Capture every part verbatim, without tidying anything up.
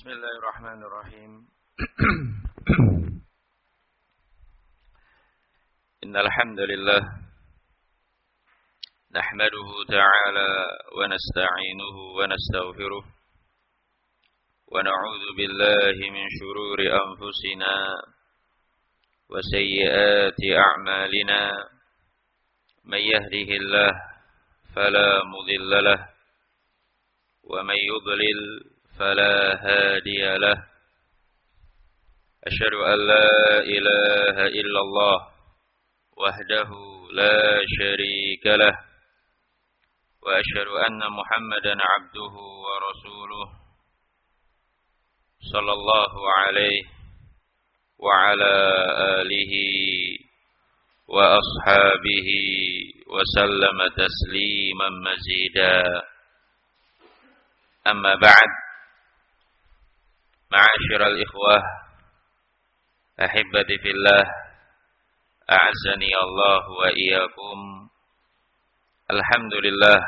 Bismillahirrahmanirrahim. Innal hamdalillah nahmaduhu ta'ala wa nasta'inuhu wa nastaghfiruh wa na'udzu billahi min shururi anfusina wa sayyiati a'malina may yahdihillahu fala mudilla lahu wa may yudlil فلا هادي له أشهد أن لا إله إلا الله وحده لا شريك له وأشهد أن محمدا عبده ورسوله صلى الله عليه وعلى آله وأصحابه وسلم تسليما مزيدا أما بعد Ma'asyiral ikhwah ahibbati fillah a'azzani Allah wa iyyakum. Alhamdulillah,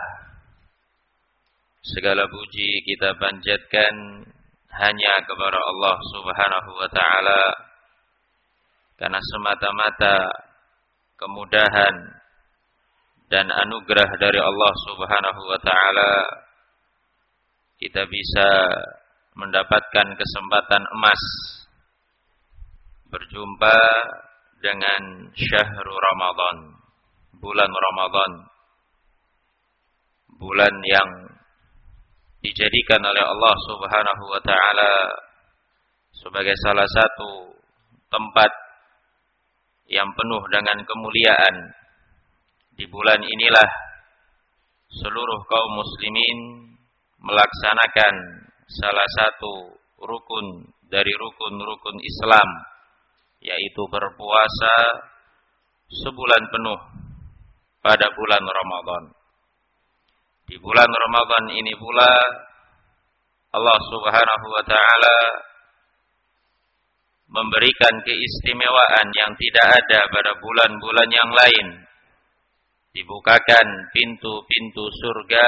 segala puji kita panjatkan hanya kepada Allah Subhanahu wa taala, karena semata-mata kemudahan dan anugerah dari Allah Subhanahu wa taala kita bisa mendapatkan kesempatan emas berjumpa dengan syahrul Ramadan, bulan Ramadan, bulan yang dijadikan oleh Allah Subhanahu wa taala sebagai salah satu tempat yang penuh dengan kemuliaan. Di bulan inilah seluruh kaum muslimin melaksanakan salah satu rukun dari rukun-rukun Islam, yaitu berpuasa sebulan penuh pada bulan Ramadan. Di bulan Ramadan ini pula Allah Subhanahu wa taala memberikan keistimewaan yang tidak ada pada bulan-bulan yang lain. Dibukakan pintu-pintu surga,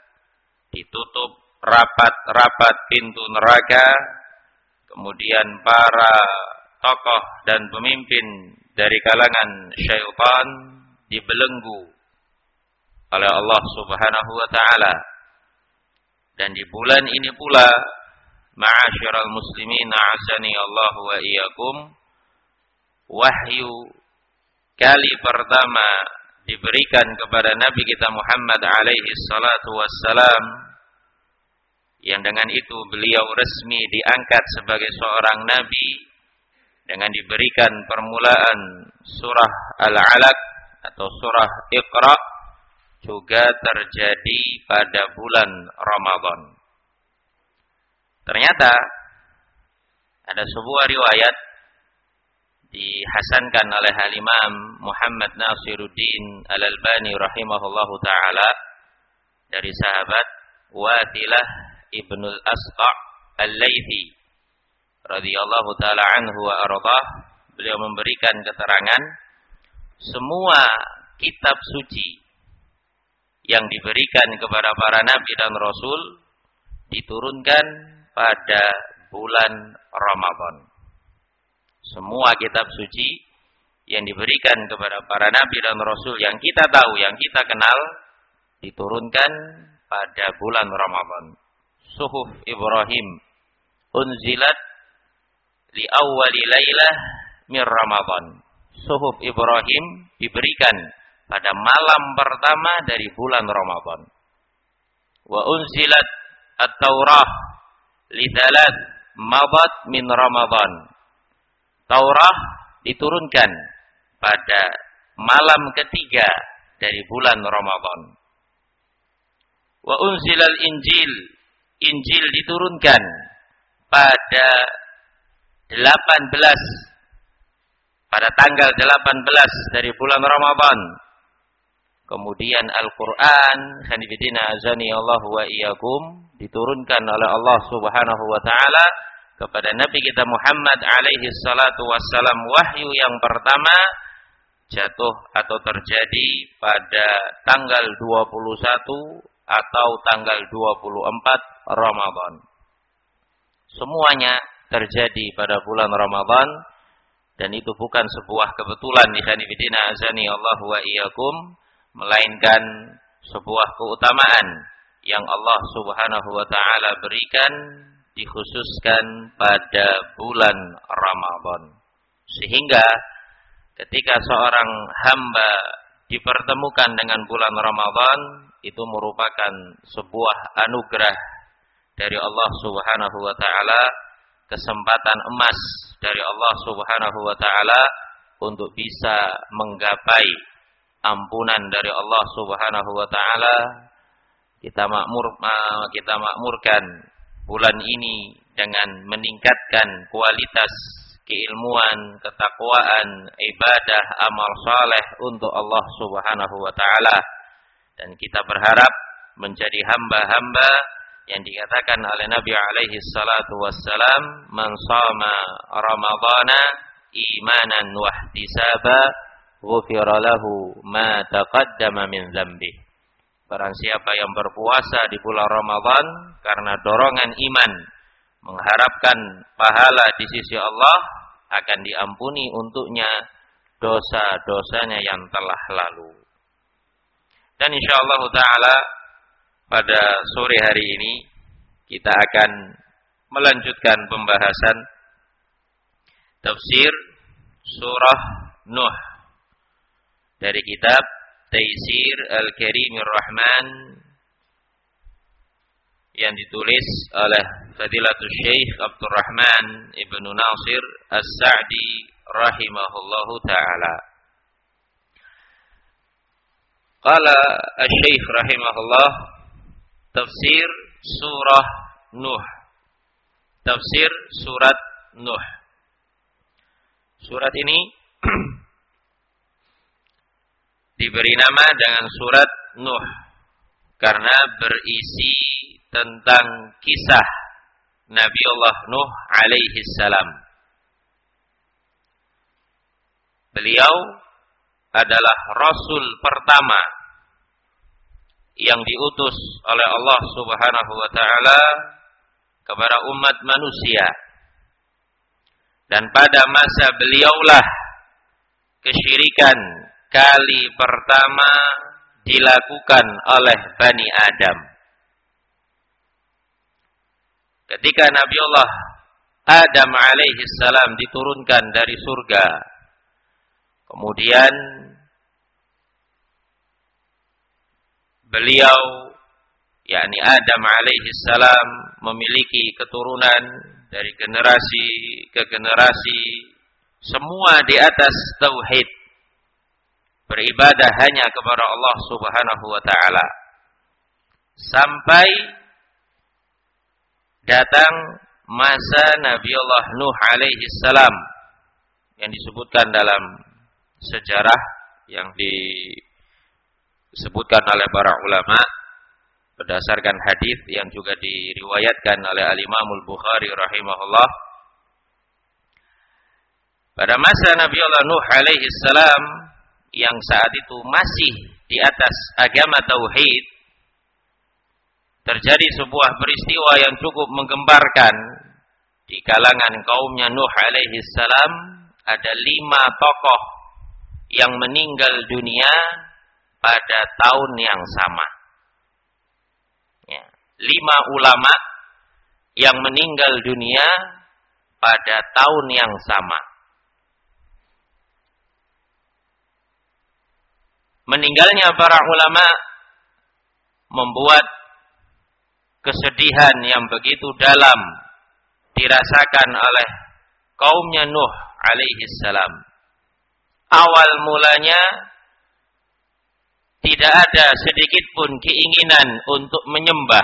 ditutup rapat-rapat pintu neraka, kemudian para tokoh dan pemimpin dari kalangan syaitan dibelenggu oleh Allah Subhanahu wa taala. Dan di bulan ini pula, ma'asyiral muslimin a'azzani Allah wa iyyakum, wahyu kali pertama diberikan kepada Nabi kita Muhammad alaihi salatu wassalam, yang dengan itu beliau resmi diangkat sebagai seorang nabi dengan diberikan permulaan surah Al-Alaq atau surah Iqra, juga terjadi pada bulan Ramadan. Ternyata ada sebuah riwayat dihasankan oleh Al-Imam Muhammad Nasiruddin Al-Albani rahimahullahu taala dari sahabat Watilah Ibnul Asqa' Al-Laythi radhiyallahu taala anhu wa ardhah. Beliau memberikan keterangan, semua kitab suci yang diberikan kepada para nabi dan rasul diturunkan pada bulan Ramadan. Semua kitab suci yang diberikan kepada para nabi dan rasul yang kita tahu, yang kita kenal, diturunkan pada bulan Ramadan. Suhuf Ibrahim unzilat li awwali lailah min Ramadan. Suhuf Ibrahim diberikan pada malam pertama dari bulan Ramadan. Wa unzilat at-Taurah li thalath madat min Ramadan. Taurah diturunkan pada malam ketiga dari bulan Ramadan. Wa unzilal Injil, Injil diturunkan pada delapan belas pada tanggal delapan belas dari bulan Ramadan. Kemudian Al-Qur'an, khanifidina azani Allah wa iyyakum, diturunkan oleh Allah Subhanahu wa taala kepada Nabi kita Muhammad alaihi salatu wassalam. Wahyu yang pertama jatuh atau terjadi pada tanggal dua puluh satu atau tanggal dua puluh empat Ramadan. semuanya terjadi pada bulan Ramadan, dan itu bukan sebuah kebetulan ikhwan fillah azani Allah wa iyyakum, melainkan sebuah keutamaan yang Allah Subhanahu wa taala berikan dikhususkan pada bulan Ramadan. Sehingga ketika seorang hamba dipertemukan dengan bulan Ramadan, itu merupakan sebuah anugerah dari Allah Subhanahu wa taala, kesempatan emas dari Allah Subhanahu wa taala untuk bisa menggapai ampunan dari Allah Subhanahu wa taala. Kita makmur kita makmurkan bulan ini dengan meningkatkan kualitas keilmuan, ketakwaan, ibadah, amal saleh untuk Allah Subhanahu wa taala, dan kita berharap menjadi hamba-hamba yang dikatakan oleh Nabi alaihi salatu wassalam, man shama ramadhana imanan wa ihtisaba ghufira lahu ma taqaddama min dzambi. Barang siapa yang berpuasa di bulan Ramadan karena dorongan iman, mengharapkan pahala di sisi Allah, akan diampuni untuknya dosa-dosanya yang telah lalu. Dan insyaallah taala pada sore hari ini kita akan melanjutkan pembahasan tafsir surah Nuh dari kitab Taisir Al-Karimir Rahman yang ditulis oleh Fadilatul Syekh Abdurrahman Ibnu Nasir As-Sa'di rahimahullahu taala. Qala Asy-Syaikh rahimahullah, tafsir surah Nuh. Tafsir surat Nuh. Surat ini diberi nama dengan surat Nuh karena berisi tentang kisah Nabi Allah Nuh alaihi salam. Beliau adalah rasul pertama yang diutus oleh Allah Subhanahu wa taala kepada umat manusia. Dan pada masa beliaulah kesyirikan kali pertama dilakukan oleh Bani Adam. Ketika Nabi Allah Adam alaihi salam diturunkan dari surga, kemudian beliau, yakni Adam alaihi salam, memiliki keturunan dari generasi ke generasi, semua di atas tauhid, beribadah hanya kepada Allah Subhanahu wa taala. Sampai datang masa Nabi Allah Nuh alaihi salam yang disebutkan dalam sejarah yang disebutkan oleh para ulama berdasarkan hadis yang juga diriwayatkan oleh Al-Imam Al-Bukhari rahimahullah. Pada masa Nabi Allah Nuh alaihi salam yang saat itu masih di atas agama tauhid, terjadi sebuah peristiwa yang cukup menggemparkan di kalangan kaumnya Nuh alaihi salam. Ada lima tokoh yang meninggal dunia pada tahun yang sama. Ya, lima ulama yang meninggal dunia pada tahun yang sama. Meninggalnya para ulama membuat kesedihan yang begitu dalam dirasakan oleh kaumnya Nuh alaihi salam. Awal mulanya tidak ada sedikit pun keinginan untuk menyembah.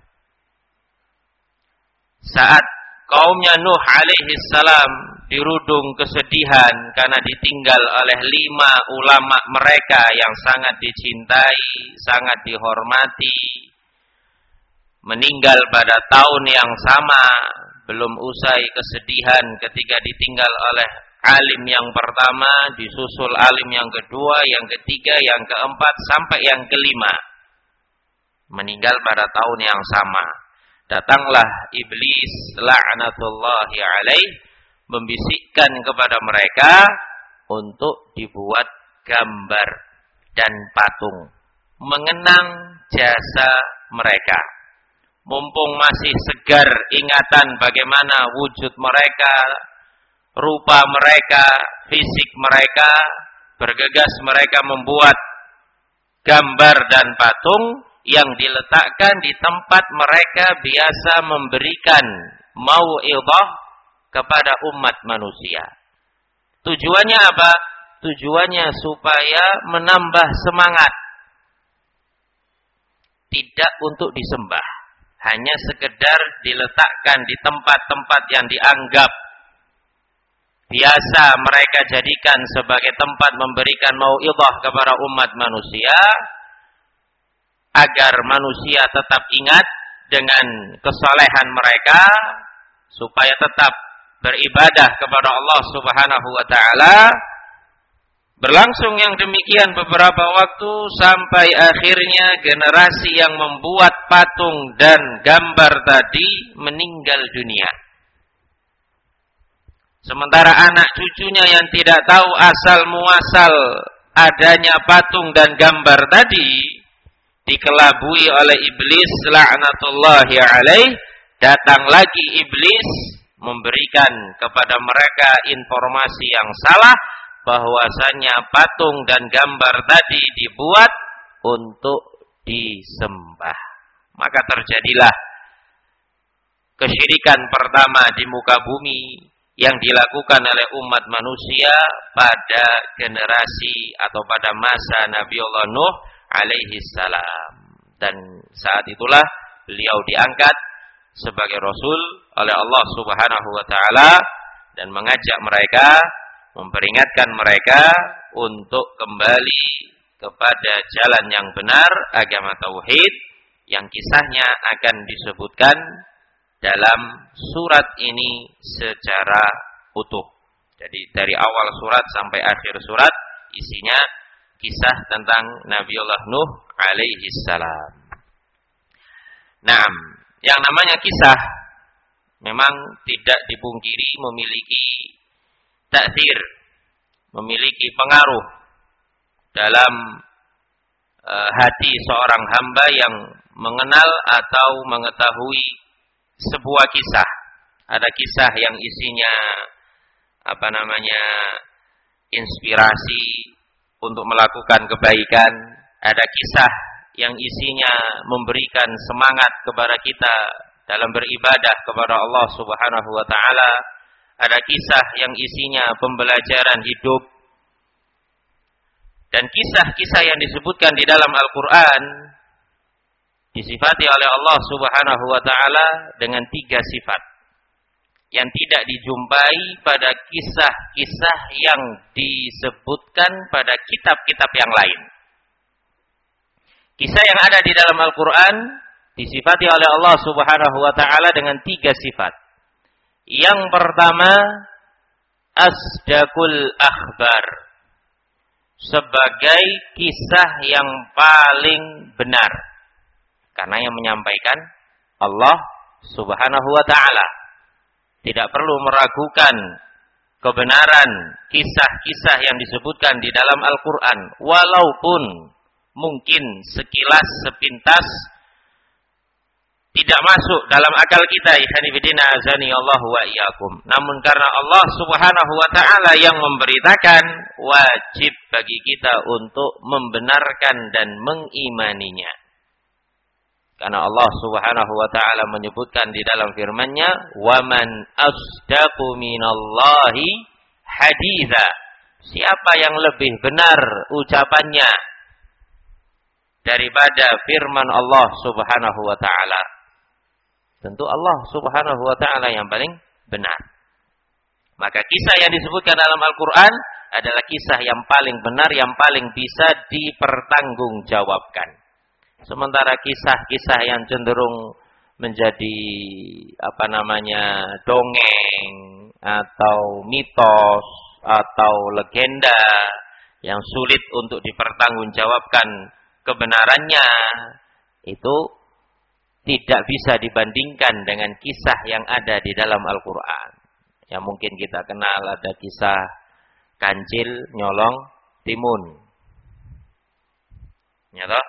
Saat kaumnya Nuh alaihi salam dirudung kesedihan karena ditinggal oleh lima ulama mereka yang sangat dicintai, sangat dihormati, meninggal pada tahun yang sama, belum usai kesedihan ketika ditinggal oleh alim yang pertama, disusul alim yang kedua, yang ketiga, yang keempat, sampai yang kelima. Meninggal pada tahun yang sama. datanglah iblis la'natullahi alaih membisikkan kepada mereka untuk dibuat gambar dan patung mengenang jasa mereka. Mumpung masih segar ingatan bagaimana wujud mereka, rupa mereka, fisik mereka, bergegas mereka membuat gambar dan patung yang diletakkan di tempat mereka biasa memberikan mau'idhah kepada umat manusia. Tujuannya apa? Tujuannya supaya menambah semangat. Tidak untuk disembah. Hanya sekedar diletakkan di tempat-tempat yang dianggap biasa mereka jadikan sebagai tempat memberikan mau'idhah kepada umat manusia, agar manusia tetap ingat dengan kesalehan mereka, supaya tetap beribadah kepada Allah Subhanahu wa ta'ala. Berlangsung yang demikian beberapa waktu sampai akhirnya generasi yang membuat patung dan gambar tadi meninggal dunia. Sementara anak cucunya yang tidak tahu asal muasal adanya patung dan gambar tadi dikelabui oleh iblis la'natullahi alaih. Datang lagi iblis memberikan kepada mereka informasi yang salah, bahwasanya patung dan gambar tadi dibuat untuk disembah. Maka terjadilah kesyirikan pertama di muka bumi yang dilakukan oleh umat manusia pada generasi atau pada masa Nabiullah Nuh alaihi salam. Dan saat itulah beliau diangkat sebagai rasul oleh Allah Subhanahu wa taala dan mengajak mereka, memperingatkan mereka untuk kembali kepada jalan yang benar, agama tauhid, yang kisahnya akan disebutkan dalam surat ini secara utuh. Jadi dari awal surat sampai akhir surat isinya kisah tentang Nabiullah Nuh alaihi salam. Naam, yang namanya kisah memang tidak dipungkiri memiliki ta'thir, memiliki pengaruh dalam e, hati seorang hamba yang mengenal atau mengetahui sebuah kisah. Ada kisah yang isinya apa namanya inspirasi untuk melakukan kebaikan, ada kisah yang isinya memberikan semangat kepada kita dalam beribadah kepada Allah Subhanahu wa taala. Ada kisah yang isinya pembelajaran hidup. Dan kisah-kisah yang disebutkan di dalam Al-Quran disifati oleh Allah Subhanahu wa taala dengan tiga sifat yang tidak dijumpai pada kisah-kisah yang disebutkan pada kitab-kitab yang lain. Kisah yang ada di dalam Al-Quran disifati oleh Allah Subhanahu wa taala dengan tiga sifat. Yang pertama, asdaqul akhbar, sebagai kisah yang paling benar, karena yang menyampaikan Allah Subhanahu wa taala. Tidak perlu meragukan kebenaran kisah-kisah yang disebutkan di dalam Al-Quran, walaupun mungkin sekilas, sepintas tidak masuk dalam akal kita, ikhwani fillah azani Allah wa iyyakum. Namun karena Allah Subhanahu wa taala yang memberitakan, wajib bagi kita untuk membenarkan dan mengimaninya. Karena Allah Subhanahu wa taala menyebutkan di dalam firman-Nya, "Wa man asdaqu minallahi haditsa." Siapa yang lebih benar ucapannya daripada firman Allah Subhanahu wa taala? Tentu Allah Subhanahu wa taala yang paling benar. Maka kisah yang disebutkan dalam Al-Qur'an adalah kisah yang paling benar, yang paling bisa dipertanggungjawabkan. Sementara kisah-kisah yang cenderung menjadi apa namanya dongeng atau mitos atau legenda yang sulit untuk dipertanggungjawabkan kebenarannya, itu tidak bisa dibandingkan dengan kisah yang ada di dalam Al-Quran. Yang mungkin kita kenal ada kisah kancil nyolong timun. Ya toh?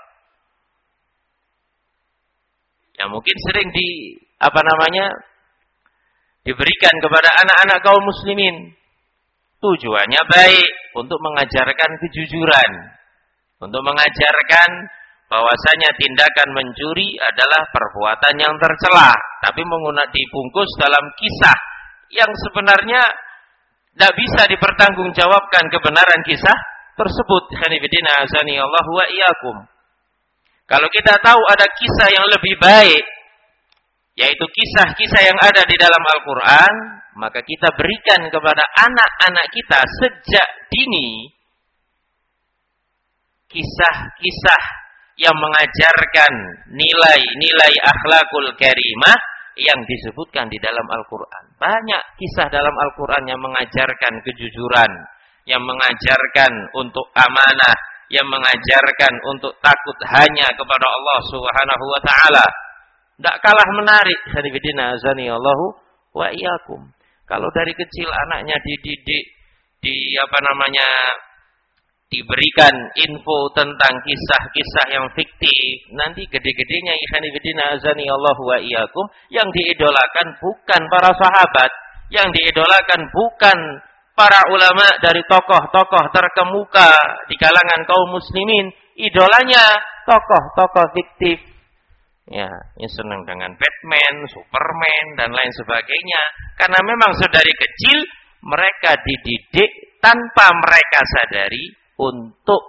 Yang mungkin sering di apa namanya diberikan kepada anak-anak kaum muslimin. Tujuannya baik, untuk mengajarkan kejujuran, untuk mengajarkan bahwasanya tindakan mencuri adalah perbuatan yang tercela, tapi menggunakan dibungkus dalam kisah yang sebenarnya tidak bisa dipertanggungjawabkan kebenaran kisah tersebut. Khanifidina azani Allah wa iyyakum. Kalau kita tahu ada kisah yang lebih baik, yaitu kisah-kisah yang ada di dalam Al-Quran, maka kita berikan kepada anak-anak kita sejak dini kisah-kisah yang mengajarkan nilai-nilai akhlakul karimah yang disebutkan di dalam Al-Quran. Banyak kisah dalam Al-Quran yang mengajarkan kejujuran, yang mengajarkan untuk amanah, yang mengajarkan untuk takut hanya kepada Allah Subhanahu wa taala. Tidak kalah menarik, hadifidina azani Allahu wa iyyakum. Kalau dari kecil anaknya dididik, di apa namanya, diberikan info tentang kisah-kisah yang fiktif, nanti gede-gedenya hadifidina azani Allahu wa iyyakum, yang diidolakan bukan para sahabat, yang diidolakan bukan para ulama dari tokoh-tokoh terkemuka di kalangan kaum muslimin, idolanya tokoh-tokoh fiktif. Ya, yang senang dengan Batman, Superman, dan lain sebagainya. Karena memang sedari kecil mereka dididik tanpa mereka sadari untuk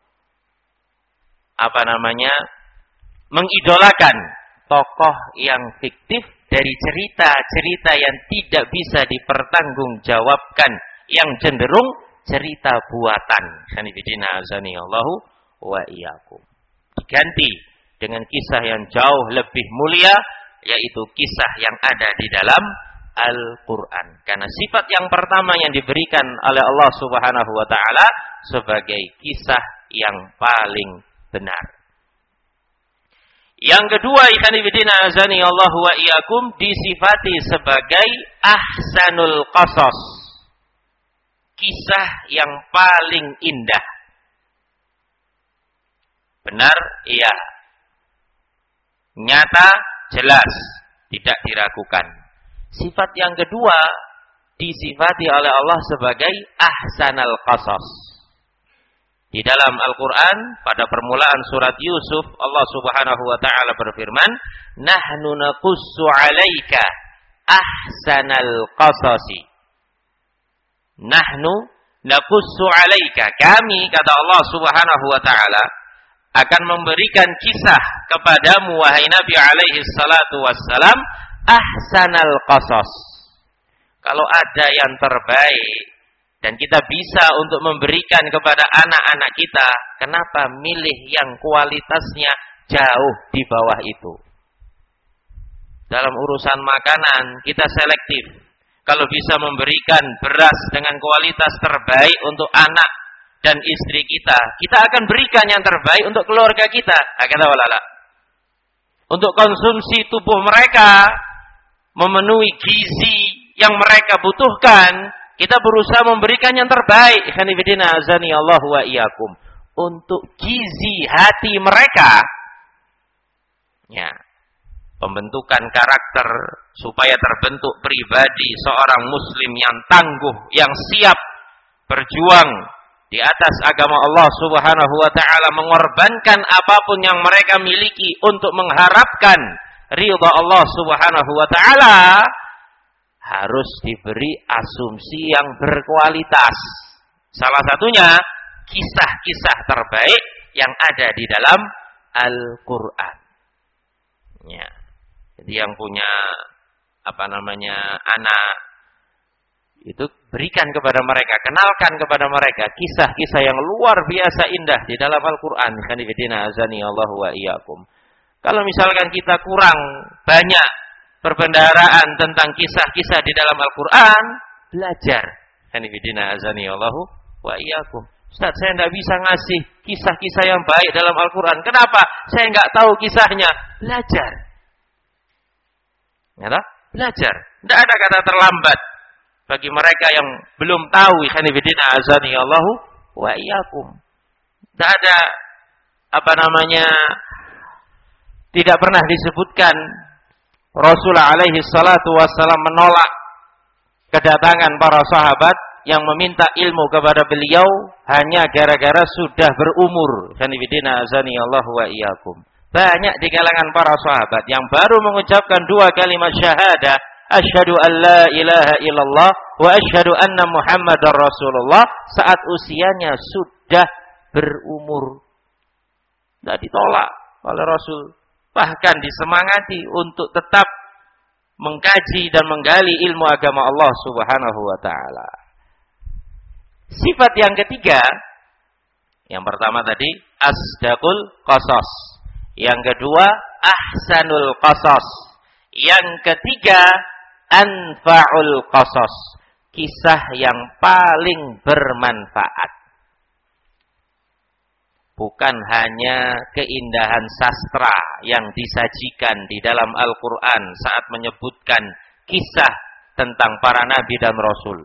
apa namanya mengidolakan tokoh yang fiktif dari cerita-cerita yang tidak bisa dipertanggungjawabkan, yang cenderung cerita buatan. Khanifidina azani Allahu wa iyyakum. Diganti dengan kisah yang jauh lebih mulia, yaitu kisah yang ada di dalam Al-Quran. Karena sifat yang pertama yang diberikan oleh Allah Subhanahu wa ta'ala sebagai kisah yang paling benar. Yang kedua, ikhwanifidina azani Allah wa iyyakum, disifati sebagai ahsanul qasas, kisah yang paling indah. Benar? Iya. Nyata, jelas, tidak diragukan. Sifat yang kedua disifati oleh Allah sebagai ahsanal qasas. Di dalam Al-Quran, pada permulaan surat Yusuf, Allah Subhanahu wa ta'ala berfirman, nahnu naqussu 'alaika ahsanal qasasi. Nahnu naqussu 'alaika, kami, kata Allah Subhanahu wa ta'ala, akan memberikan kisah kepadamu wahai Nabi alaihi salatu wassalam ahsanal qasas. Kalau ada yang terbaik dan kita bisa untuk memberikan kepada anak-anak kita, kenapa milih yang kualitasnya jauh di bawah itu? Dalam urusan makanan kita selektif. Kalau bisa memberikan beras dengan kualitas terbaik untuk anak dan istri kita, kita akan berikan yang terbaik untuk keluarga kita. Kata walala. Untuk konsumsi tubuh mereka, memenuhi gizi yang mereka butuhkan, kita berusaha memberikan yang terbaik. Khanifidina azani Allah wa iyyakum. Untuk gizi hati mereka, ya, pembentukan karakter supaya terbentuk pribadi seorang muslim yang tangguh, yang siap berjuang di atas agama Allah Subhanahu wa ta'ala, mengorbankan apapun yang mereka miliki untuk mengharapkan ridha Allah Subhanahu wa ta'ala, harus diberi asumsi yang berkualitas. Salah satunya kisah-kisah terbaik yang ada di dalam Al-Quran. Ya. Jadi yang punya apa namanya anak, itu berikan kepada mereka, kenalkan kepada mereka kisah-kisah yang luar biasa indah di dalam Al-Quran. Khanifidina azani Allah wa iyyakum. Kalau misalkan kita kurang banyak perbendaharaan tentang kisah-kisah di dalam Al-Quran, belajar. Khanifidina azani Allah wa iyyakum. Ustaz, saya tidak bisa ngasih kisah-kisah yang baik dalam Al-Quran. Kenapa? Saya nggak tahu kisahnya. Belajar. Ya, belajar. Tidak ada kata terlambat bagi mereka yang belum tahu. Ikhwani fillah azani Allahu wa iyyakum. Tidak ada apa namanya, tidak pernah disebutkan Rasulullah alaihi salatu wassalam menolak kedatangan para sahabat yang meminta ilmu kepada beliau hanya gara-gara sudah berumur. Ikhwani fillah azani Allahu wa iyyakum. Banyak di kalangan para sahabat yang baru mengucapkan dua kalimat syahadah, asyhadu an la ilaha illallah wa asyhadu anna muhammadar rasulullah, saat usianya sudah berumur. Tidak ditolak oleh Rasul, bahkan disemangati untuk tetap mengkaji dan menggali ilmu agama Allah Subhanahu wa taala. Sifat yang ketiga, yang pertama tadi asdaqul qasas, yang kedua ahsanul qasas, yang ketiga anfa'ul qasas, kisah yang paling bermanfaat. Bukan hanya keindahan sastra yang disajikan di dalam Al-Quran saat menyebutkan kisah tentang para nabi dan rasul.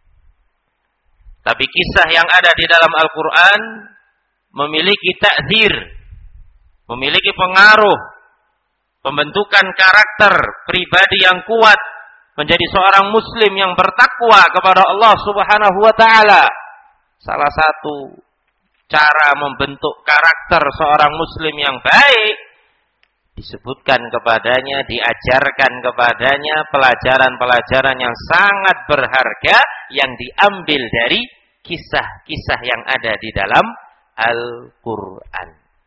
Tapi kisah yang ada di dalam Al-Quran memiliki ta'dzir, memiliki pengaruh, pembentukan karakter pribadi yang kuat, menjadi seorang muslim yang bertakwa kepada Allah Subhanahu wa taala. Salah satu cara membentuk karakter seorang muslim yang baik, disebutkan kepadanya, diajarkan kepadanya pelajaran-pelajaran yang sangat berharga yang diambil dari kisah-kisah yang ada di dalam Al-Quran.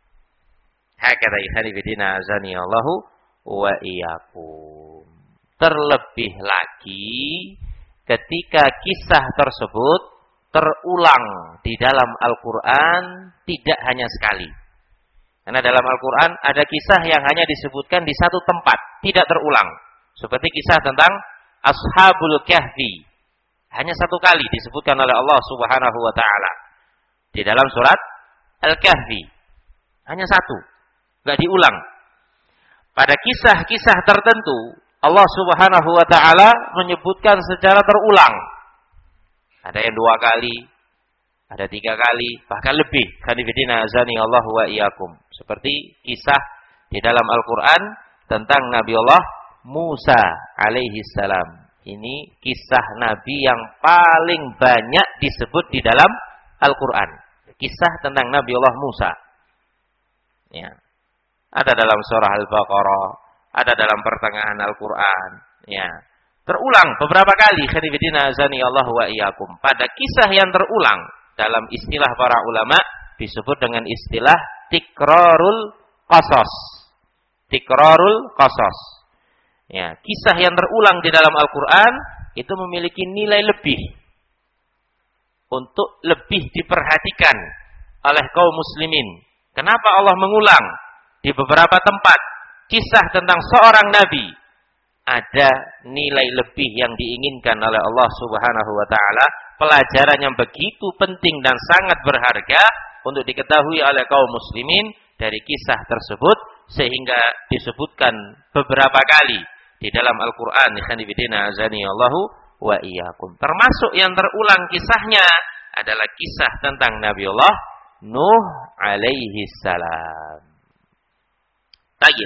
Hakata ikhwani fillah azani Allahu wa iyyakum. Terlebih lagi ketika kisah tersebut terulang di dalam Al-Quran tidak hanya sekali. Karena dalam Al-Quran ada kisah yang hanya disebutkan di satu tempat, tidak terulang. Seperti kisah tentang Ashabul Kahfi. Hanya satu kali disebutkan oleh Allah Subhanahu wa taala di dalam surat Al-Kahfi. Hanya satu, enggak diulang. Pada kisah-kisah tertentu Allah Subhanahu wa taala menyebutkan secara terulang. Ada yang dua kali, ada tiga kali, bahkan lebih. Khanifidina azani Allah wa iyyakum. Seperti kisah di dalam Al-Quran tentang Nabi Allah Musa alaihi salam. Ini kisah Nabi yang paling banyak disebut di dalam Al-Quran. Kisah tentang Nabi Allah Musa. Ya. Ada dalam surah Al-Baqarah, ada dalam pertengahan Al-Quran. Ya. Terulang beberapa kali. Khanifidina azani Allah wa iyyakum. Pada kisah yang terulang, dalam istilah para ulama disebut dengan istilah tikrarul qasas. Tikrarul qasas. Ya, kisah yang terulang di dalam Al-Quran itu memiliki nilai lebih untuk lebih diperhatikan oleh kaum muslimin. Kenapa Allah mengulang di beberapa tempat kisah tentang seorang nabi? Ada nilai lebih yang diinginkan oleh Allah Subhanahu wa taala, pelajaran yang begitu penting dan sangat berharga untuk diketahui oleh kaum muslimin dari kisah tersebut, sehingga disebutkan beberapa kali di dalam Al-Quran. Khanifidina azani Allahu wa iyyakum. Termasuk yang terulang kisahnya adalah kisah tentang Nabi Allah Nuh alaihi salam. Tayyib.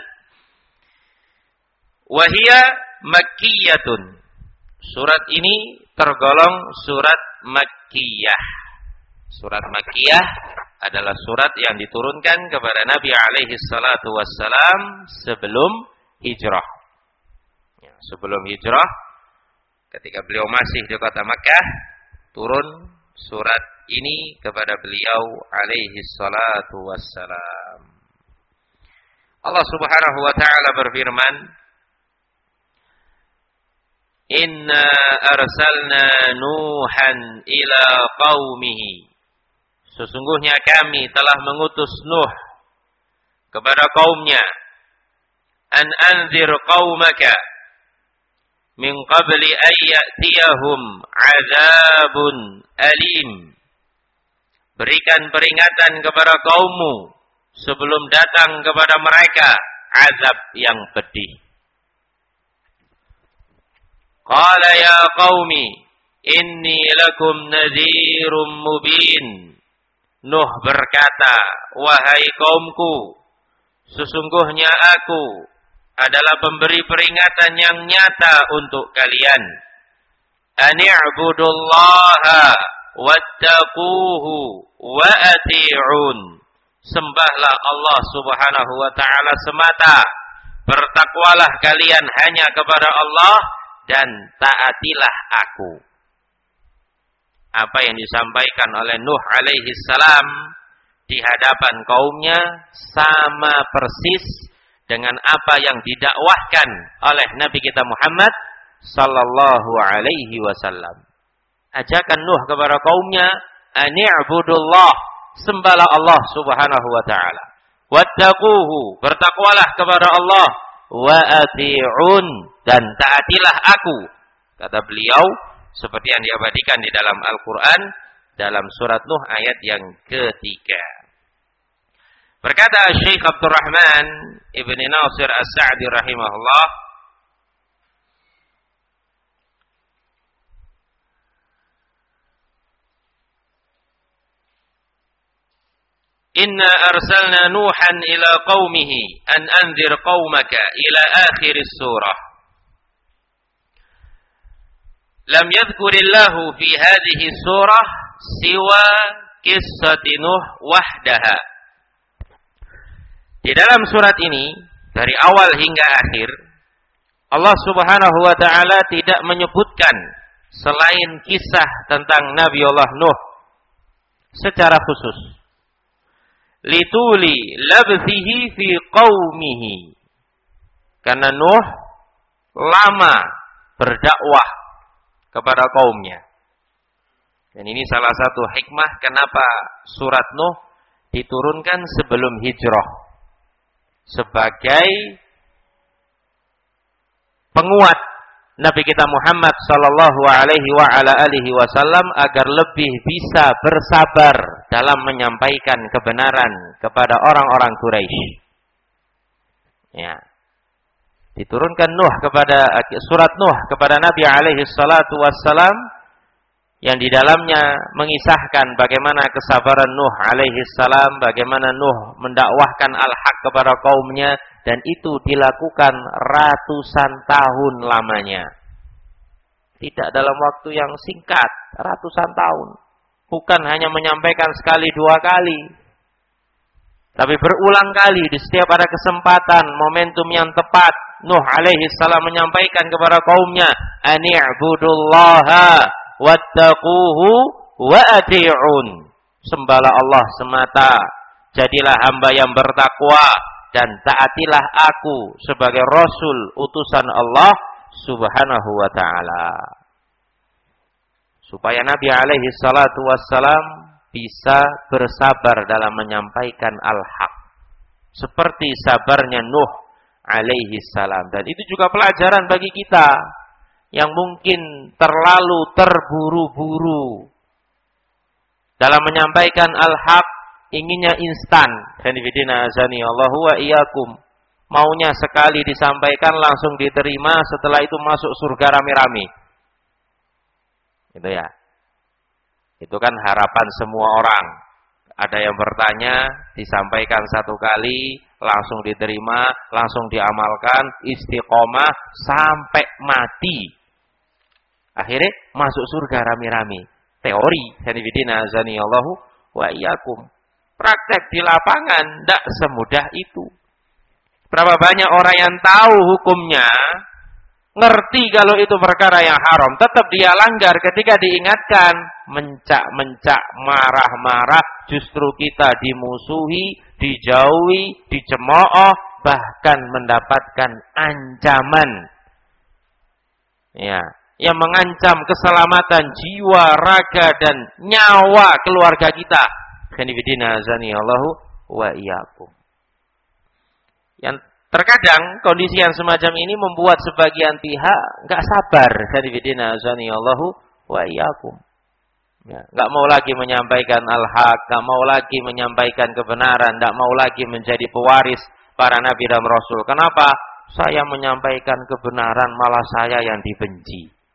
Wahia makkiyatun. Surat ini tergolong surat makkiyah. Surat makkiyah adalah surat yang diturunkan kepada Nabi alaihi salatu wassalam sebelum hijrah. Ya, sebelum hijrah, ketika beliau masih di kota Makkah, turun surat ini kepada beliau alaihi salatu wassalam. Allah Subhanahu wa taala berfirman, Inna arsalna Nuhan ila qaumihi. Sesungguhnya kami telah mengutus Nuh kepada kaumnya. An anzir qaumaka min qabli an ya'tiyahum azabun alim. Berikan peringatan kepada kaummu sebelum datang kepada mereka azab yang pedih. Qala ya qaumi inni lakum nadhirum mubin. Nuh berkata, wahai kaumku, sesungguhnya aku adalah pemberi peringatan yang nyata untuk kalian. Ani'budullaha wattaquhu wa ati'un. Sembahlah Allah Subhanahu wa taala semata. Bertakwalah kalian hanya kepada Allah dan taatilah aku. Apa yang disampaikan oleh Nuh alaihi salam di hadapan kaumnya sama persis dengan apa yang didakwahkan oleh Nabi kita Muhammad sallallahu alaihi wasallam. Ajakan Nuh kepada kaumnya, ani'budullah, sembahlah Allah Subhanahu wa taala. Wattaquhu, bertakwalah kepada Allah, wa ati'un, dan taatilah aku. Kata beliau seperti yang diabadikan di dalam Al-Qur'an dalam surat Nuh ayat yang ketiga. Berkata Syekh Abdurrahman Ibn Nasir As-Sa'di rahimahullah, Inna arsalna Nuhan ila qaumihi an anzir qaumaka ila akhir surah. Lam yadhkurillahu fi hadhihi surah siwa qissati Nuh wahdaha. Di dalam surat ini, dari awal hingga akhir, Allah Subhanahu wa taala tidak menyebutkan selain kisah tentang Nabi Allah Nuh secara khusus. Lituli labthihi fi qaumihi. Karena Nuh lama berdakwah kepada kaumnya. Dan ini salah satu hikmah kenapa surat Nuh diturunkan sebelum hijrah. Sebagai penguat Nabi kita Muhammad sallallahu alaihi wa ala alihi wasallam agar lebih bisa bersabar dalam menyampaikan kebenaran kepada orang-orang Quraisy. Ya. Diturunkan Nuh kepada surat Nuh kepada Nabi alaihi salatu wassalam yang di dalamnya mengisahkan bagaimana kesabaran Nuh alaihi salam, bagaimana Nuh mendakwahkan al-haq kepada kaumnya, dan itu dilakukan ratusan tahun lamanya. Tidak dalam waktu yang singkat, ratusan tahun. Bukan hanya menyampaikan sekali dua kali, tapi berulang kali di setiap ada kesempatan, momentum yang tepat. Nuh alaihi salam menyampaikan kepada kaumnya, ani'budullaha wattaquhu wa ati'un. Sembahlah Allah semata, jadilah hamba yang bertakwa, dan taatilah aku sebagai Rasul utusan Allah Subhanahu wa ta'ala. Supaya Nabi alaihi salatu wassalam bisa bersabar dalam menyampaikan al-haq. Seperti sabarnya Nuh alaihi salam. Dan itu juga pelajaran bagi kita yang mungkin terlalu terburu-buru dalam menyampaikan al-haq, inginnya instan. Khanifidina azani Allahu wa iyyakum. Maunya sekali disampaikan langsung diterima, setelah itu masuk surga rame-rame. Itu ya. Itu kan harapan semua orang. Ada yang bertanya, disampaikan satu kali, langsung diterima, langsung diamalkan, istiqomah sampai mati. Akhirnya masuk surga rame-rame. Teori, khanifidina azani Allahu wa iyyakum. Praktek di lapangan tidak semudah itu. Berapa banyak orang yang tahu hukumnya, ngerti kalau itu perkara yang haram, tetap dia langgar ketika diingatkan, mencak-mencak, marah-marah, justru kita dimusuhi, dijauhi, dicemooh, bahkan mendapatkan ancaman. Ya, yang mengancam keselamatan jiwa, raga, dan nyawa keluarga kita. Khanifidina azani Allahu wa iyyakum. Yang terkadang kondisi yang semacam ini membuat sebagian pihak enggak sabar. Khanifidina azani Allahu wa iyyakum. Ya, enggak mau lagi menyampaikan al-haq, enggak mau lagi menyampaikan kebenaran, enggak mau lagi menjadi pewaris para nabi dan rasul. Kenapa? Saya menyampaikan kebenaran malah saya yang dibenci.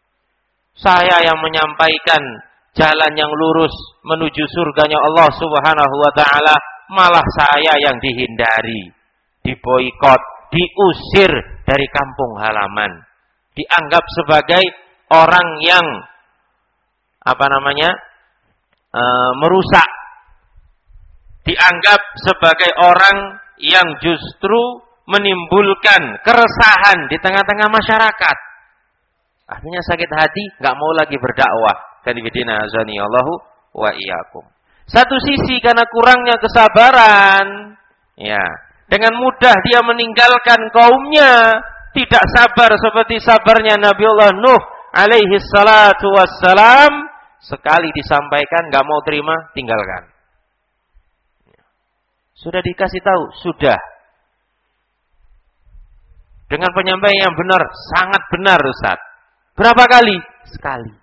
Saya yang menyampaikan jalan yang lurus menuju surganya Allah Subhanahu wa taala, malah saya yang dihindari, diboikot, diusir dari kampung halaman, dianggap sebagai orang yang apa namanya e, merusak, dianggap sebagai orang yang justru menimbulkan keresahan di tengah-tengah masyarakat. Akhirnya sakit hati, nggak mau lagi berdakwah. Kanibidina azani Allahu wa iyyakum. Satu sisi karena kurangnya kesabaran, ya, dengan mudah dia meninggalkan kaumnya, tidak sabar seperti sabarnya Nabiullah Nuh alaihi salatu wassalam. Sekali disampaikan nggak mau terima, tinggalkan. Sudah dikasih tahu, sudah. Dengan penyampaian yang benar, sangat benar Ustaz. Berapa kali? Sekali.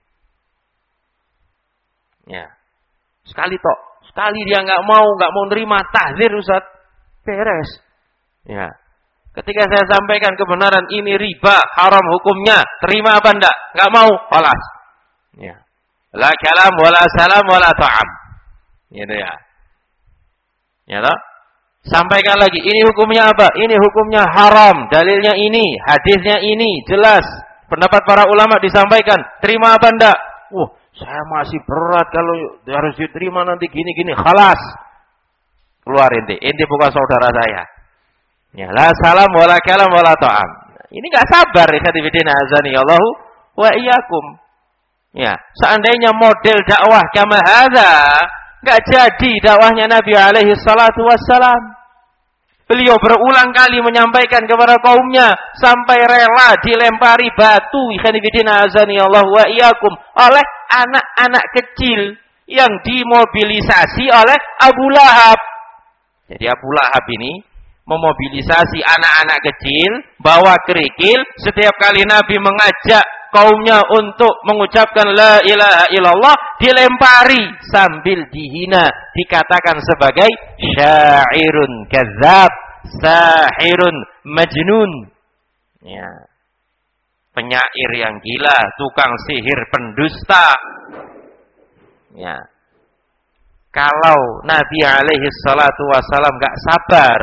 Ya. Sekali tok. Sekali dia nggak mau, nggak mau nerima, tahzir Ustaz. Beres. Ya. Ketika saya sampaikan kebenaran ini riba, haram hukumnya, terima apa enggak? Nggak mau, khalas. Ya. La kalam wala salam wala ta'am. Gitu ya. Ya toh? Sampaikan lagi, ini hukumnya apa? Ini hukumnya haram, dalilnya ini, hadisnya ini, jelas. Pendapat para ulama disampaikan, terima apa enggak? Wah, saya masih berat kalau harus diterima nanti gini-gini, khalas. Keluar inti, inti bukan saudara saya. Ya, la salam wala kalam wala ta'am. Ini enggak sabar, ikhwatiddin azani Allahu wa iyyakum. Ya, seandainya model dakwah kama hadza, enggak jadi dakwahnya Nabi alaihi salatu wassalam. Beliau berulang kali menyampaikan kepada kaumnya sampai rela dilempari batu, ikhwatiddin azani Allahu wa iyyakum, oleh anak-anak kecil yang dimobilisasi oleh Abu Lahab. Jadi Abu Lahab ini memobilisasi anak-anak kecil, bawa kerikil, setiap kali Nabi mengajak kaumnya untuk mengucapkan la ilaha illallah, dilempari sambil dihina, dikatakan sebagai syairun kadzab, sahirun majnun. Ya. Penyair yang gila, tukang sihir pendusta. Ya. Kalau Nabi alaihi salatu wasallam enggak sabar,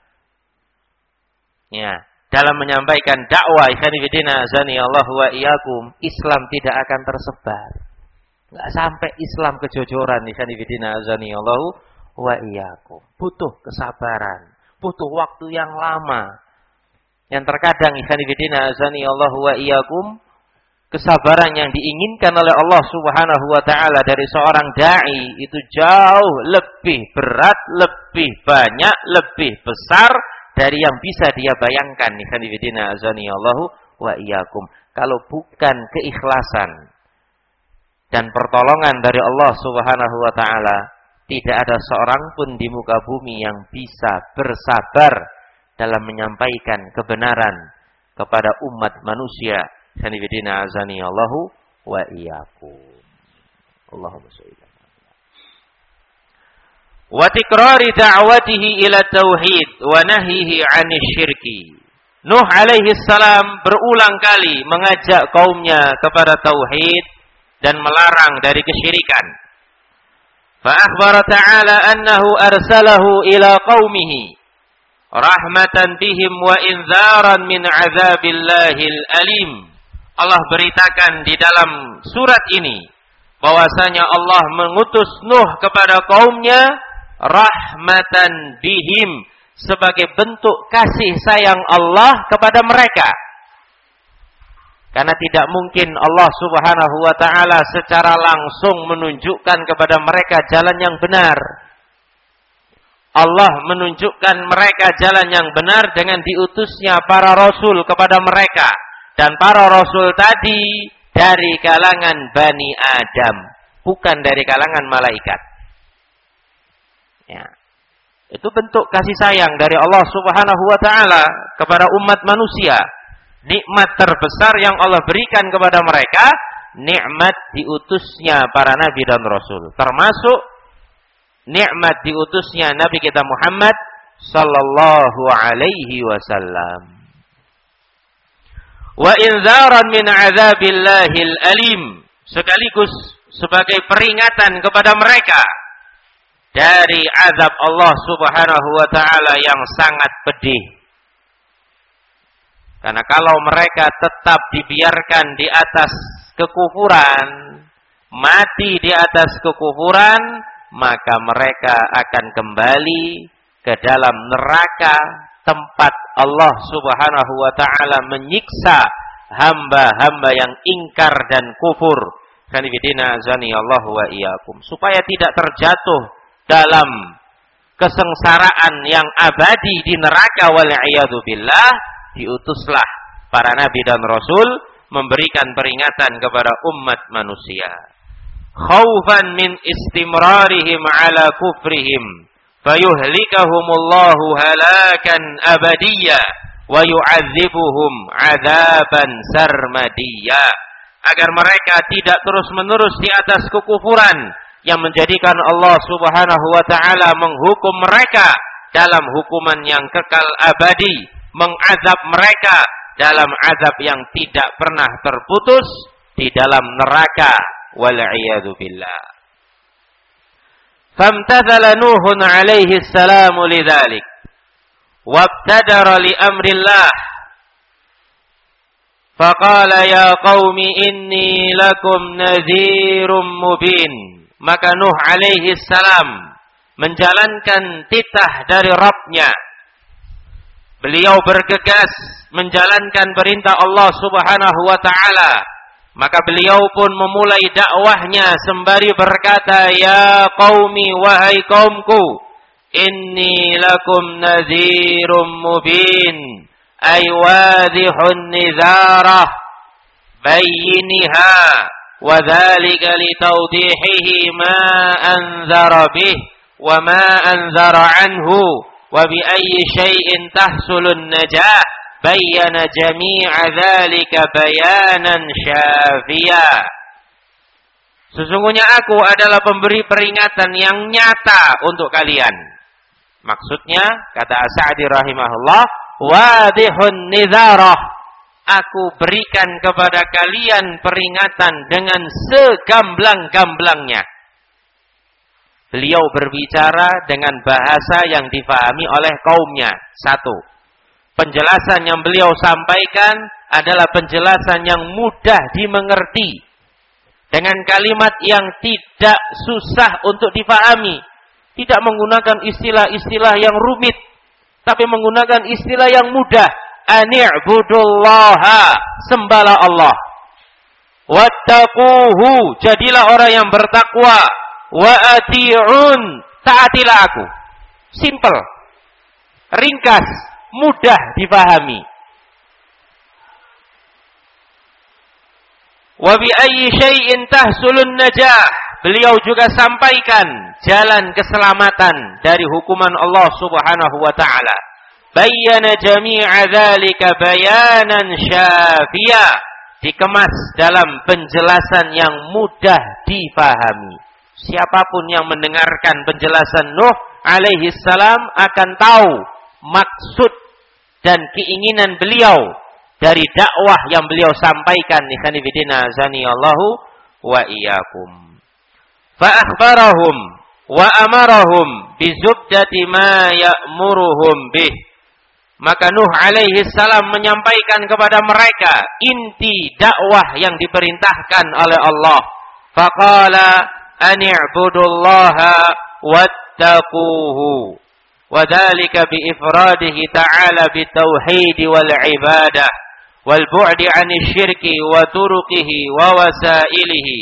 ya, dalam menyampaikan dakwah ikhwanifidina azani Allahu wa iyyakum, Islam tidak akan tersebar. Enggak sampai Islam kejojoran ikhwanifidina azani Allahu wa iyyakum. Butuh kesabaran, butuh waktu yang lama. Yang terkadang ikhwanifidina azani Allahu wa iyyakum, kesabaran yang diinginkan oleh Allah Subhanahu wa taala dari seorang dai itu jauh lebih berat, lebih banyak, lebih besar dari yang bisa dia bayangkan. Ikhwanifidina azani Allahu wa iyyakum. Kalau bukan keikhlasan dan pertolongan dari Allah Subhanahu wa taala, tidak ada seorang pun di muka bumi yang bisa bersabar dalam menyampaikan kebenaran kepada umat manusia. Ikhwanifidina azani Allahu wa iyyakum. Allahumma shalli wa tikrari da'watihi ila tauhid wa nahyihi 'anil syirki. Nuh alaihi salam berulang kali mengajak kaumnya kepada tauhid dan melarang dari kesyirikan. Fa akhbara ta'ala annahu arsalahu ila qaumihi rahmatan bihim wa inzaran min 'adzabillahil alim. Allah beritakan di dalam surat ini bahwasanya Allah mengutus Nuh kepada kaumnya rahmatan bihim, sebagai bentuk kasih sayang Allah kepada mereka. Karena tidak mungkin Allah Subhanahu wa taala secara langsung menunjukkan kepada mereka jalan yang benar. Allah menunjukkan mereka jalan yang benar dengan diutusnya para rasul kepada mereka, dan para rasul tadi dari kalangan Bani Adam, bukan dari kalangan malaikat. Ya. Itu bentuk kasih sayang dari Allah Subhanahu wa taala kepada umat manusia. Nikmat terbesar yang Allah berikan kepada mereka, nikmat diutusnya para nabi dan rasul. Termasuk nikmat diutusnya Nabi kita Muhammad sallallahu alaihi wasallam. wa inzaran min azabillahil alim, sekaligus sebagai peringatan kepada mereka dari azab Allah Subhanahu wa taala yang sangat pedih. Karena kalau mereka tetap dibiarkan di atas kekufuran, mati di atas kekufuran, maka mereka akan kembali ke dalam neraka, tempat Allah Subhanahu wa taala menyiksa hamba-hamba yang ingkar dan kufur. Kanifidina azani Allah wa iyyakum, supaya tidak terjatuh dalam kesengsaraan yang abadi di neraka wal iyadu billah, diutuslah para nabi dan rasul memberikan peringatan kepada umat manusia. Khaufan min istimrarihim ala kufrihim fayuhlikahumullahu halakan abadiyya wa yu'adzibuhum 'adzaban sarmadiyya, agar mereka tidak terus-menerus di atas kekufuran yang menjadikan Allah Subhanahu wa taala menghukum mereka dalam hukuman yang kekal abadi, mengazab mereka dalam azab yang tidak pernah terputus di dalam neraka wal iyadu billah. Famtathala Nuhun alaihi salam lidzalik wabtadara li amrillah faqala ya qaumi inni lakum nadhirum mubin. Maka Nuh alaihi salam menjalankan titah dari Rabb-Nya. Beliau bergegas menjalankan perintah Allah Subhanahu wa taala. Maka beliau pun memulai dakwahnya sembari berkata, ya qaumi, wahai kaumku, inni lakum nadhirum mubin, ay wadihun nizarah bayyiniha wa dhalika litawdihihi ma anzara bih wa ma anzara anhu wa bi ayyi syai'in tahsulun najah bayyana jami'a dzalika bayanan syafiyah. Sesungguhnya aku adalah pemberi peringatan yang nyata untuk kalian. Maksudnya, kata As-Sa'di rahimahullah, wadihun nizarah, aku berikan kepada kalian peringatan dengan segamblang-gamblangnya. Beliau berbicara dengan bahasa yang difahami oleh kaumnya. Satu, penjelasan yang beliau sampaikan adalah penjelasan yang mudah dimengerti, dengan kalimat yang tidak susah untuk difahami, tidak menggunakan istilah-istilah yang rumit, tapi menggunakan istilah yang mudah. Ani'budullaha, sembahlah Allah. Wattaquhu, jadilah orang yang bertakwa. Wa ati'un, taatilah aku. Simple, ringkas, mudah dipahami. Wa bi ayyi syai'in tahsulun najah, beliau juga sampaikan jalan keselamatan dari hukuman Allah Subhanahu wa taala. Bayyana jami'a dzalika bayanan syafiyah, dikemas dalam penjelasan yang mudah difahami. Siapapun yang mendengarkan penjelasan Nuh alaihi salam akan tahu maksud dan keinginan beliau dari dakwah yang beliau sampaikan. Ikhwani fillah azani Allahu wa iyyakum. Fa akhbarahum wa amarahum bi zubdati ma ya'muruhum bih. Maka Nuh alaihi salam menyampaikan kepada mereka inti dakwah yang diperintahkan oleh Allah. Faqala ani'budullaha wattaquhu. Wadhalika biifradihi ta'ala bitauhid wal ibadah wal bu'di 'anil syirki wa turuqihi wa wasailihi.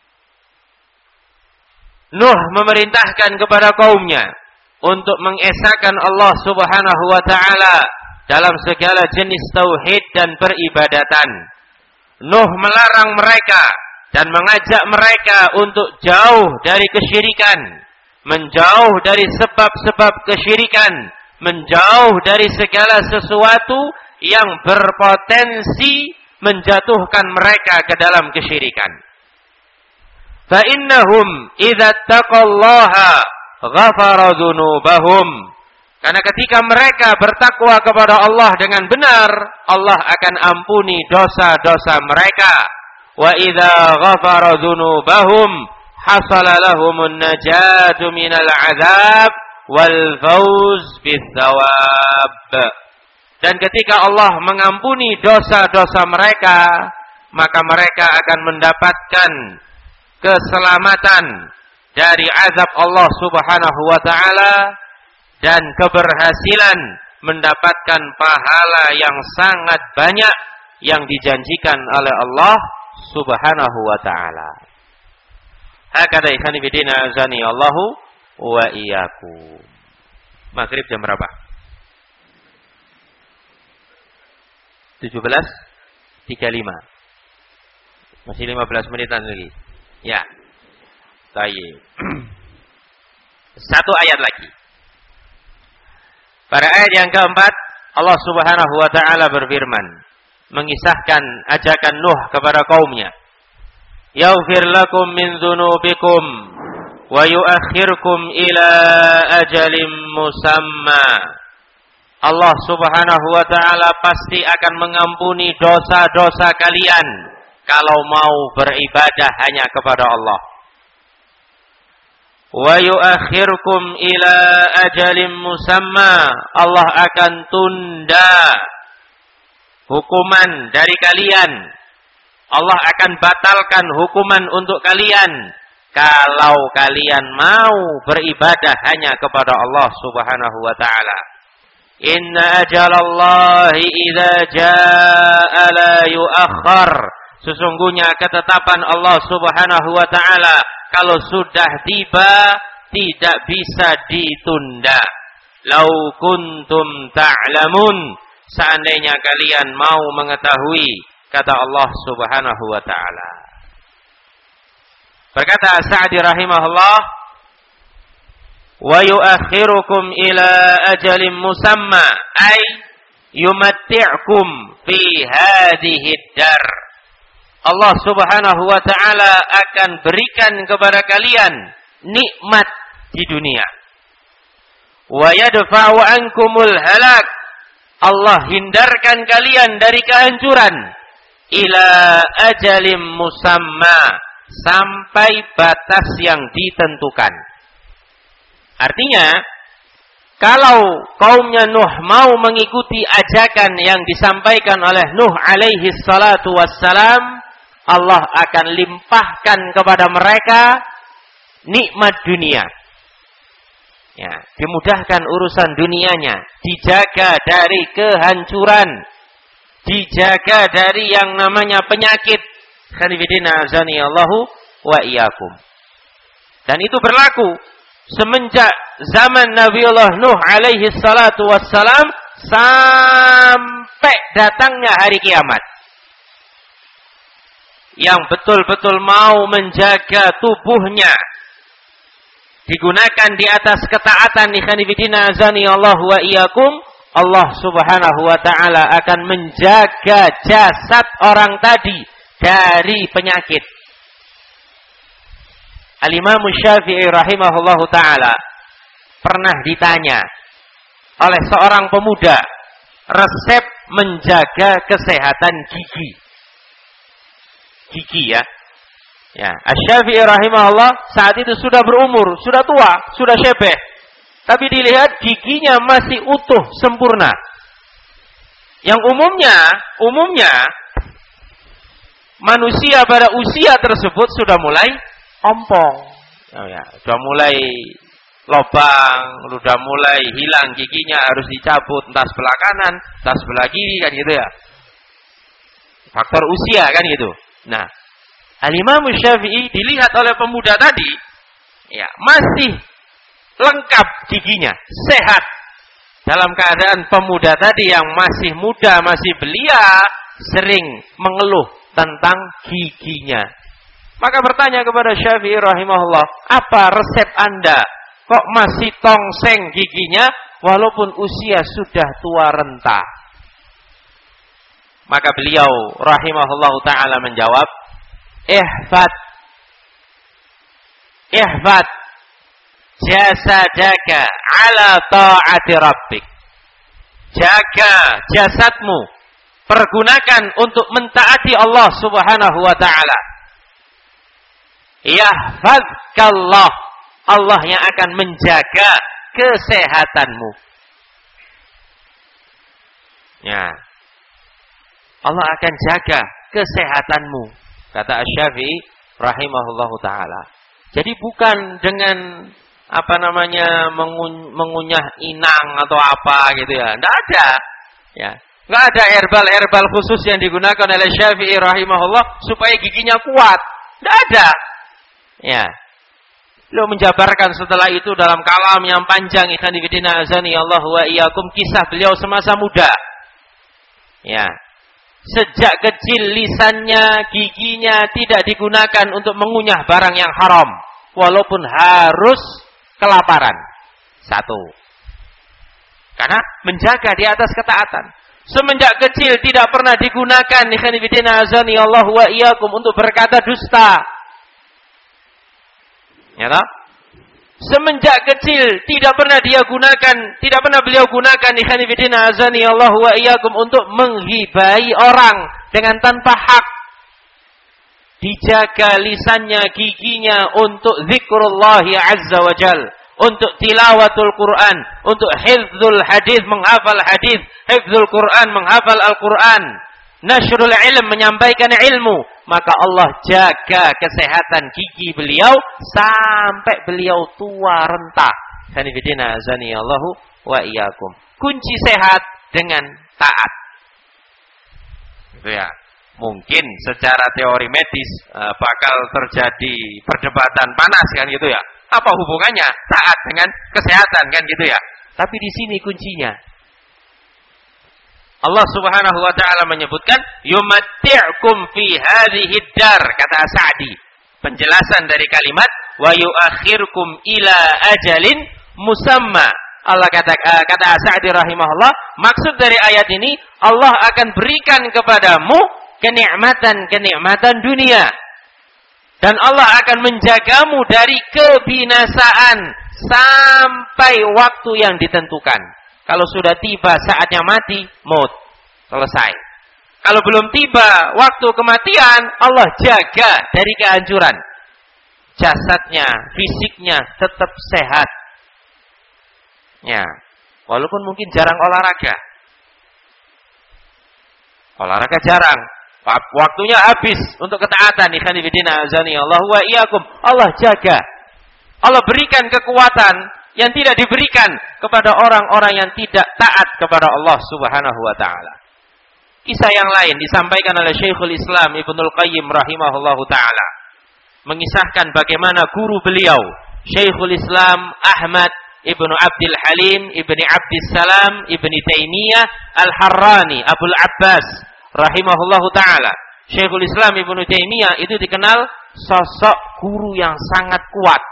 Nuh memerintahkan kepada kaumnya untuk mengesahkan Allah Subhanahu wa taala dalam segala jenis tauhid dan peribadatan. Nuh melarang mereka dan mengajak mereka untuk jauh dari kesyirikan, menjauh dari sebab-sebab kesyirikan, menjauh dari segala sesuatu yang berpotensi menjatuhkan mereka ke dalam kesyirikan. Fa innahum idza taqallaha ghafara dzunubahum Karena ketika mereka bertakwa kepada Allah dengan benar, Allah akan ampuni dosa-dosa mereka. Wa idza ghafara dzunubahum hasala lahumun najatu minal adzab wal fawz bis thawab. Dan ketika Allah mengampuni dosa-dosa mereka, maka mereka akan mendapatkan keselamatan dari azab Allah Subhanahu wa taala dan keberhasilan mendapatkan pahala yang sangat banyak yang dijanjikan oleh Allah Subhanahu wa taala. Hakada ikhwani bidina azani Allahu wa iyyakum. Maghrib jam berapa? tujuh belas tiga puluh lima. Masih lima belas menitan lagi. Ya. Baik. Satu ayat lagi. Pada ayat yang keempat, Allah Subhanahu wa taala berfirman, mengisahkan ajakan Nuh kepada kaumnya. Yaghfir lakum min dzunubikum wa yu'akhirkum ila ajalin musamma. Allah Subhanahu wa taala pasti akan mengampuni dosa-dosa kalian kalau mau beribadah hanya kepada Allah. Wa yu'akhirkum ila ajalin musamma. Allah akan tunda hukuman dari kalian. Allah akan batalkan hukuman untuk kalian kalau kalian mau beribadah hanya kepada Allah Subhanahu wa taala. Inna ajalallahi idza jaa la yu'akhkhar. Sesungguhnya ketetapan Allah Subhanahu wa taala kalau sudah tiba tidak bisa ditunda. Lau kuntum ta'lamun, seandainya kalian mau mengetahui, kata Allah Subhanahu wa taala. Berkata Sa'di rahimahullah, wa yu'akhirukum ila ajalin musamma ay yumatti'kum fi hadhihi dar. Allah Subhanahu wa taala akan berikan kepada kalian nikmat di dunia. Wa yadfa'u ankumul halak. Allah hindarkan kalian dari kehancuran ila ajalin musamma, sampai batas yang ditentukan. Artinya, kalau kaumnya Nuh mau mengikuti ajakan yang disampaikan oleh Nuh alaihi salatu wassalam, Allah akan limpahkan kepada mereka nikmat dunia. Ya, dimudahkan urusan dunianya, dijaga dari kehancuran, dijaga dari yang namanya penyakit. Khanifidina azani Allahu wa iyyakum. Dan itu berlaku semenjak zaman Nabiullah Nuh alaihi salatu wassalam sampai datangnya hari kiamat. Yang betul-betul mau menjaga tubuhnya digunakan di atas ketaatan, ikhwanifidina azani Allahu wa iyyakum, Allah Subhanahu wa taala akan menjaga jasad orang tadi dari penyakit. Al-Imam Syafi'i rahimahullahu taala pernah ditanya oleh seorang pemuda resep menjaga kesehatan gigi. Gigi ya. Ya, Asy-Syafi'i rahimahullah saat itu sudah berumur, sudah tua, sudah syebeh. Tapi dilihat giginya masih utuh, sempurna. Yang umumnya, umumnya manusia pada usia tersebut sudah mulai ompong. Oh ya, sudah mulai lobang, sudah mulai hilang giginya, harus dicabut entah sebelah kanan, entah sebelah kiri kan gitu ya. Faktor usia kan gitu. Nah, Al-Imam Syafi'i dilihat oleh pemuda tadi, ya, masih lengkap giginya, sehat. Dalam keadaan pemuda tadi yang masih muda, masih belia, sering mengeluh tentang giginya. Maka bertanya kepada Syafi'i rahimahullah, apa resep Anda? Kok masih tongseng giginya walaupun usia sudah tua renta? Maka beliau rahimahullah ta'ala menjawab, ihfad, ihfad, jasadaka ala ta'ati rabbik. Jaga jasadmu, pergunakan untuk mentaati Allah Subhanahu wa taala. Yahfazkallah, Allah yang akan menjaga kesehatanmu. Ya. Allah akan jaga kesehatanmu, kata Asy-Syafi'i rahimahullahu taala. Jadi bukan dengan apa namanya mengun, mengunyah inang atau apa gitu ya. Enggak ada. Ya. Enggak ada herbal-herbal khusus yang digunakan oleh Syafi'i rahimahullah supaya giginya kuat. Enggak ada. Ya. Beliau menjabarkan setelah itu dalam kalam yang panjang, ikhwan fillah azani Allah wa iyyakum, kisah beliau semasa muda. Ya. Sejak kecil lisannya, giginya tidak digunakan untuk mengunyah barang yang haram, walaupun harus kelaparan. Satu. Karena menjaga di atas ketaatan. Semenjak kecil tidak pernah digunakan ikhwan fillah azani Allah wa iyyakum untuk berkata dusta. Ya tak? Semenjak kecil tidak pernah dia gunakan, tidak pernah beliau gunakan ikhwan fillah azani Allah wa iyyakum untuk menghibai orang dengan tanpa hak. Dijaga lisannya, giginya untuk zikrullah azza wa jal, untuk tilawatul Quran, untuk hifdzul hadis, menghafal hadis, hifdzul Quran, menghafal Al-Quran, nasyrul ilm, menyampaikan ilmu. Maka Allah jaga kesehatan gigi beliau sampai beliau tua renta. Sanifidina azani Allahu wa iyyakum. Kunci sehat dengan taat. Itu ya. Mungkin secara teori medis uh, bakal terjadi perdebatan panas kan gitu ya. Apa hubungannya taat dengan kesehatan kan gitu ya. Tapi di sini kuncinya. Allah Subhanahu wa taala menyebutkan yumatti'kum fi hadhihi dar, kata Sa'di. Penjelasan dari kalimat wa yu'akhirkum ila ajalin musamma. Allah kata uh, kata Sa'di rahimahullah, maksud dari ayat ini Allah akan berikan kepadamu kenikmatan-kenikmatan dunia. Dan Allah akan menjagamu dari kebinasaan sampai waktu yang ditentukan. Kalau sudah tiba saatnya mati, maut. Selesai. Kalau belum tiba waktu kematian, Allah jaga dari kehancuran. Jasadnya, fisiknya tetap sehat. Ya. Walaupun mungkin jarang olahraga. Olahraga jarang. Waktunya habis untuk ketaatan. Ikhwan fillah azani Allah wa iyyakum. Allah jaga. Allah berikan kekuatan yang tidak diberikan kepada orang-orang yang tidak taat kepada Allah Subhanahu wa taala. Kisah yang lain disampaikan oleh Syekhul Islam Ibnul Qayyim rahimahullahu taala, mengisahkan bagaimana guru beliau Syekhul Islam Ahmad Ibnu Abdul Halim Ibni Abdis Salam Ibni Taimiyah Al-Harrani Abul Abbas rahimahullahu taala. Syekhul Islam Ibnu Taimiyah itu dikenal sosok guru yang sangat kuat.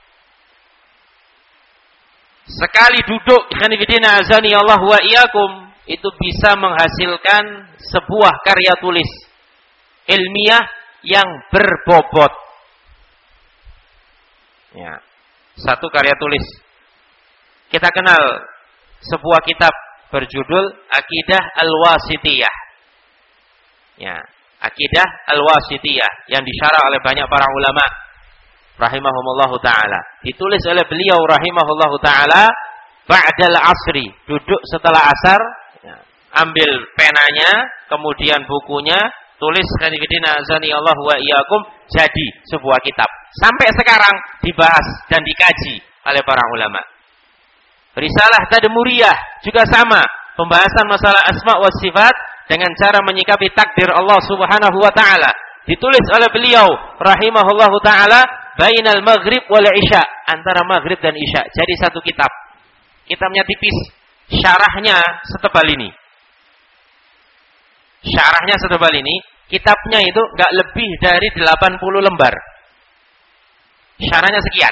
Sekali duduk ikhwan fillah azani Allah wa iyyakum, itu bisa menghasilkan sebuah karya tulis ilmiah yang berbobot. Ya. Satu karya tulis. Kita kenal sebuah kitab berjudul Aqidah Al-Wasithiyah. Ya, Aqidah Al-Wasithiyah yang disyarah oleh banyak para ulama rahimahumullahu ta'ala. Ditulis oleh beliau rahimahullahu ta'ala ba'dal asri. Duduk setelah asar, ya, ambil penanya, kemudian bukunya, tulis kanifidina azani Allah wa iyyakum, jadi sebuah kitab. Sampai sekarang dibahas dan dikaji oleh para ulama. Risalah Tadmuriyah juga sama. Pembahasan masalah asma wa sifat dengan cara menyikapi takdir Allah subhanahu wa ta'ala. Ditulis oleh beliau rahimahullahu ta'ala bainal maghrib wal isya, antara maghrib dan isya. Jadi satu kitab. Kitabnya tipis, syarahnya setebal ini. Syarahnya setebal ini, kitabnya itu enggak lebih dari delapan puluh lembar. Syarahnya sekian.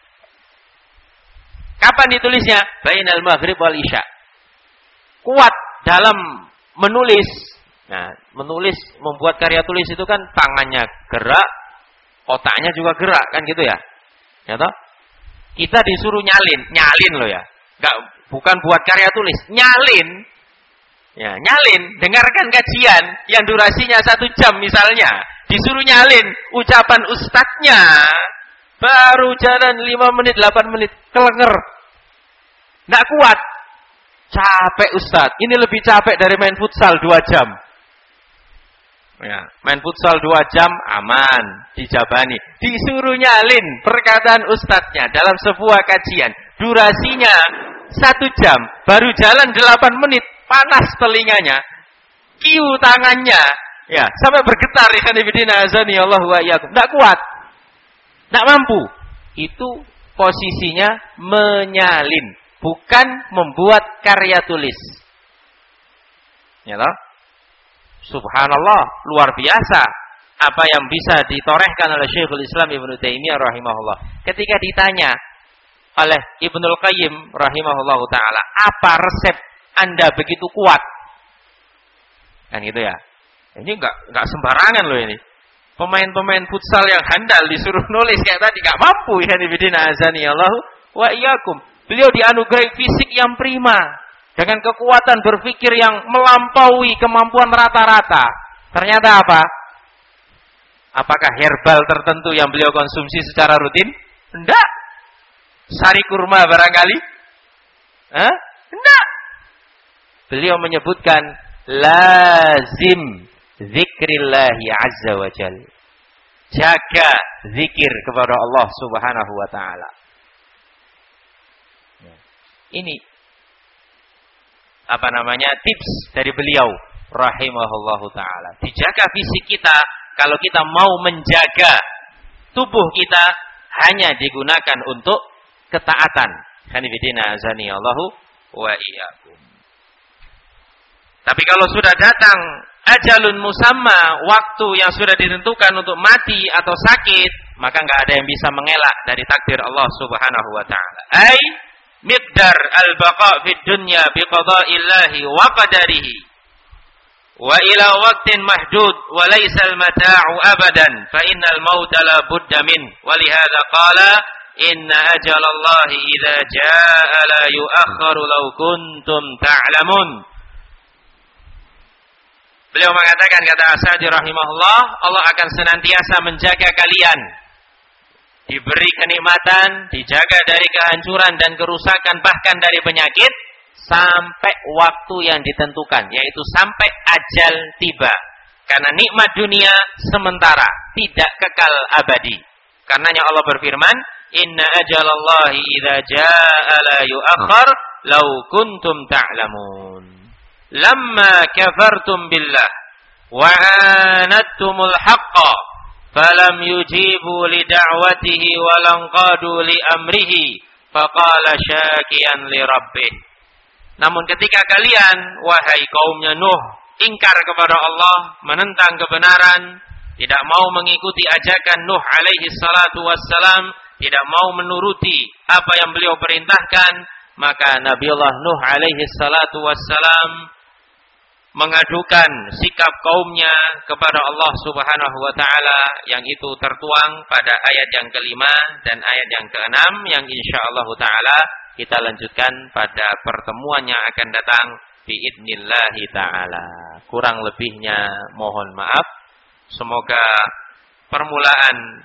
Kapan ditulisnya? Bainal maghrib wal isya. Kuat dalam menulis. Nah, menulis, membuat karya tulis itu kan tangannya gerak, otaknya juga gerak, kan gitu ya? Ya toh? Kita disuruh nyalin, nyalin loh ya. Enggak, bukan buat karya tulis, nyalin. Ya, nyalin, dengarkan kajian yang durasinya satu jam misalnya. Disuruh nyalin ucapan ustadznya. Baru jalan lima menit, delapan menit, kelenger. Nggak kuat. Capek ustadz. Ini lebih capek dari main futsal dua jam. Ya, main futsal dua jam aman, dijabani. Disuruh nyalin perkataan ustadznya dalam sebuah kajian. Durasinya satu jam, baru jalan delapan menit, panas telinganya, kiu tangannya, ya sampai bergetar. Ikhwan fillah azani Allah wa iyyakum. Nggak kuat, nggak mampu. Itu posisinya menyalin, bukan membuat karya tulis. Ya toh? Subhanallah, luar biasa apa yang bisa ditorehkan oleh Syekhul Islam Ibnu Taimiyah rahimahullah. Ketika ditanya oleh Ibnul Qayyim rahimahullah ta'ala, apa resep Anda begitu kuat? Kan gitu ya. Ini enggak enggak sembarangan loh ini. Pemain-pemain futsal yang handal disuruh nulis kayak tadi enggak mampu. Ya nibidina azani Allah wa iyyakum. Beliau dianugerahi fisik yang prima, dengan kekuatan berpikir yang melampaui kemampuan rata-rata. Ternyata apa? Apakah herbal tertentu yang beliau konsumsi secara rutin? Enggak. Sari kurma barangkali? Hah? Enggak. Beliau menyebutkan lazim zikrillahi azza wa jalla. Jaga zikir kepada Allah Subhanahu wa taala. Ini apa namanya tips dari beliau rahimahullahu taala. Dijaga fisik kita, kalau kita mau menjaga tubuh kita hanya digunakan untuk ketaatan. Hanifidina azani Allahu wa iyyakum. Tapi kalau sudah datang ajalun musamma, waktu yang sudah ditentukan untuk mati atau sakit, maka enggak ada yang bisa mengelak dari takdir Allah Subhanahu wa taala. Ai miqdar al-baqa fid dunya biqada'illahi wa qadarihi wa ila waqtin mahdud wa laysa al-mata'u abadan fa innal mauta la budda min wa lihadza qala inna ajalallahi idza jaa'a la yu'akhkharu law kuntum ta'lamun. Beliau mengatakan, kata As-Sa'di rahimahullah, Allah akan senantiasa menjaga kalian, diberi kenikmatan, dijaga dari kehancuran dan kerusakan, bahkan dari penyakit, sampai waktu yang ditentukan, yaitu sampai ajal tiba. Karena nikmat dunia sementara, tidak kekal abadi. Karenanya Allah berfirman, inna ajalallahi idza jaa'a la yu'akhkhar law kuntum ta'lamun. Lamma kafartum billah wa 'anattumul haqqa falam yujibu li da'watihi wa lanqadu li amrihi faqala syakiyan li rabbih. Namun ketika kalian wahai kaumnya Nuh ingkar kepada Allah, menentang kebenaran, tidak mau mengikuti ajakan Nuh alaihi salatu wassalam, tidak mau menuruti apa yang beliau perintahkan, maka Nabiullah Nuh alaihi salatu wassalam mengadukan sikap kaumnya kepada Allah Subhanahu wa taala, yang itu tertuang pada ayat yang kelima dan ayat yang keenam, yang insyaallah taala kita lanjutkan pada pertemuan yang akan datang biidznillah taala. Kurang lebihnya mohon maaf. Semoga permulaan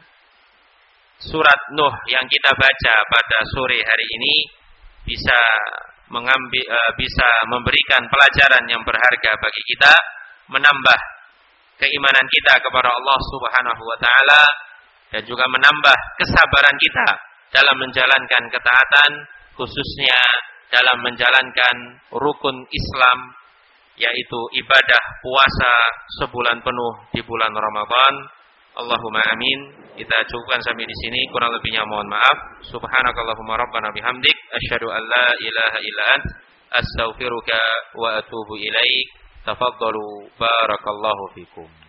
surat Nuh yang kita baca pada sore hari ini bisa mengambil, uh, bisa memberikan pelajaran yang berharga bagi kita, menambah keimanan kita kepada Allah Subhanahu wa taala, dan juga menambah kesabaran kita dalam menjalankan ketaatan, khususnya dalam menjalankan rukun Islam, yaitu ibadah puasa sebulan penuh di bulan Ramadan. Allahumma amin. Kita cukupkan sampai di sini, kurang lebihnya mohon maaf. Subhanakallahumma rabbana bihamdik asyhadu an la ilaha illa ant astaghfiruka wa atubu ilaik. Tafaddalu barakallahu fikum.